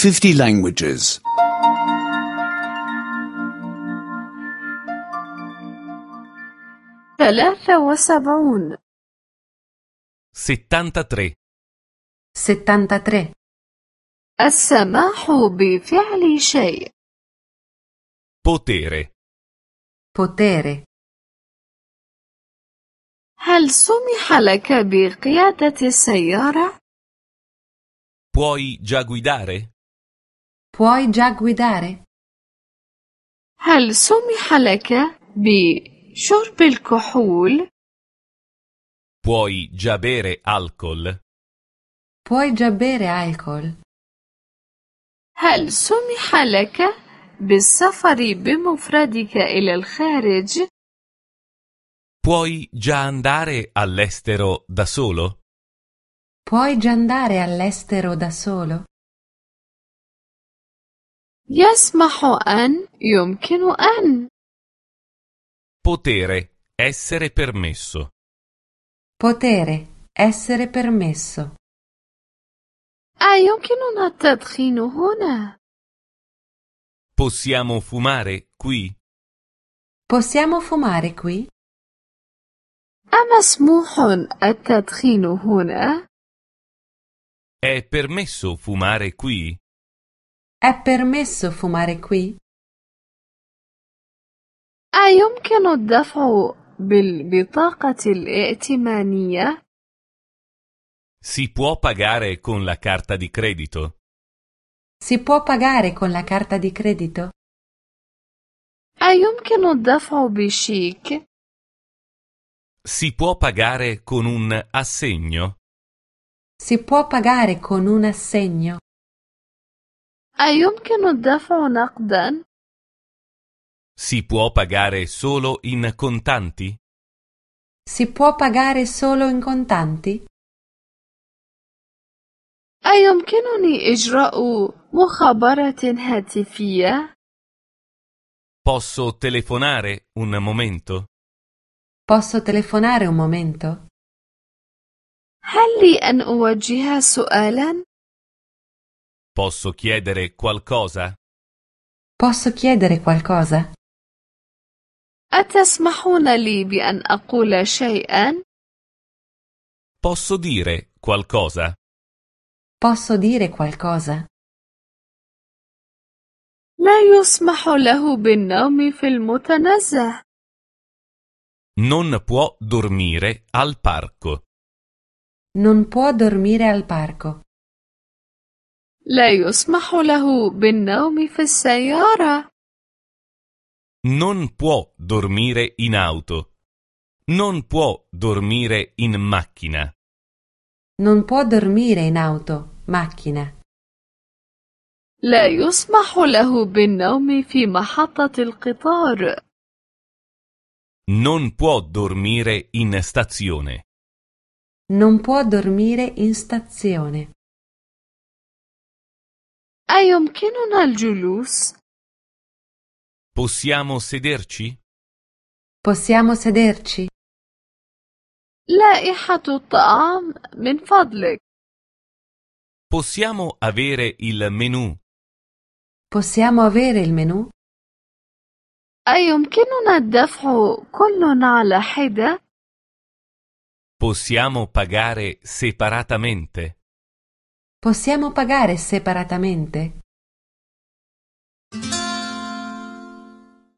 50 languages. 73 73. 73. السماح بفعل شيء. Potere. Potere. هل سمح لك بقيادة السيارة؟ Puoi già guidare? Puoi già guidare? هل سمح لك بشرب الكحول؟ Puoi già bere alcol? Puoi già bere alcol? هل سمح لك بالسفر بمفردك إلى الخارج؟ Puoi già andare all'estero da solo? Puoi già andare all'estero da solo? يسمح أن يمكن أن Potere. Essere permesso. Potere. Essere permesso. أيمكننا التدخين هنا؟ Possiamo fumare qui? Possiamo fumare qui? أمسموح التدخين هنا؟ È permesso fumare qui? È permesso fumare qui? أيمكن الدفع بالبطاقة الائتمانية؟ Si può pagare con la carta di credito? Si può pagare con la carta di credito? أيمكن الدفع بشيك؟ Si può pagare con un assegno? Si può pagare con un assegno? أيمكن الدفع نقدا؟ Si può pagare solo in contanti? Si può pagare solo in contanti? أيمكنني إجراء مخابرة هاتفية؟ Posso telefonare un momento? Posso telefonare un momento? هل لي أن أوجه سؤالا؟ Posso chiedere qualcosa? Posso chiedere qualcosa? أتسمحون لي بأن أقول شيئا؟ Posso dire qualcosa? Posso dire qualcosa? لا يسمح له بالنوم في المتنزه. Non può dormire al parco. Non può dormire al parco. لا يسمح له بالنوم في السيارة. Non può dormire in auto. Non può dormire in macchina. Non può dormire in auto, macchina. لا يسمح له بالنوم في محطة القطار. Non può dormire in stazione. Non può dormire in stazione. أيمكننا الجلوس؟ Possiamo sederci? Possiamo sederci? لائحة الطعام من فضلك. Possiamo avere il menù? Possiamo avere il menù? أيمكننا الدفع كل على حدة؟ Possiamo pagare separatamente? Possiamo pagare separatamente?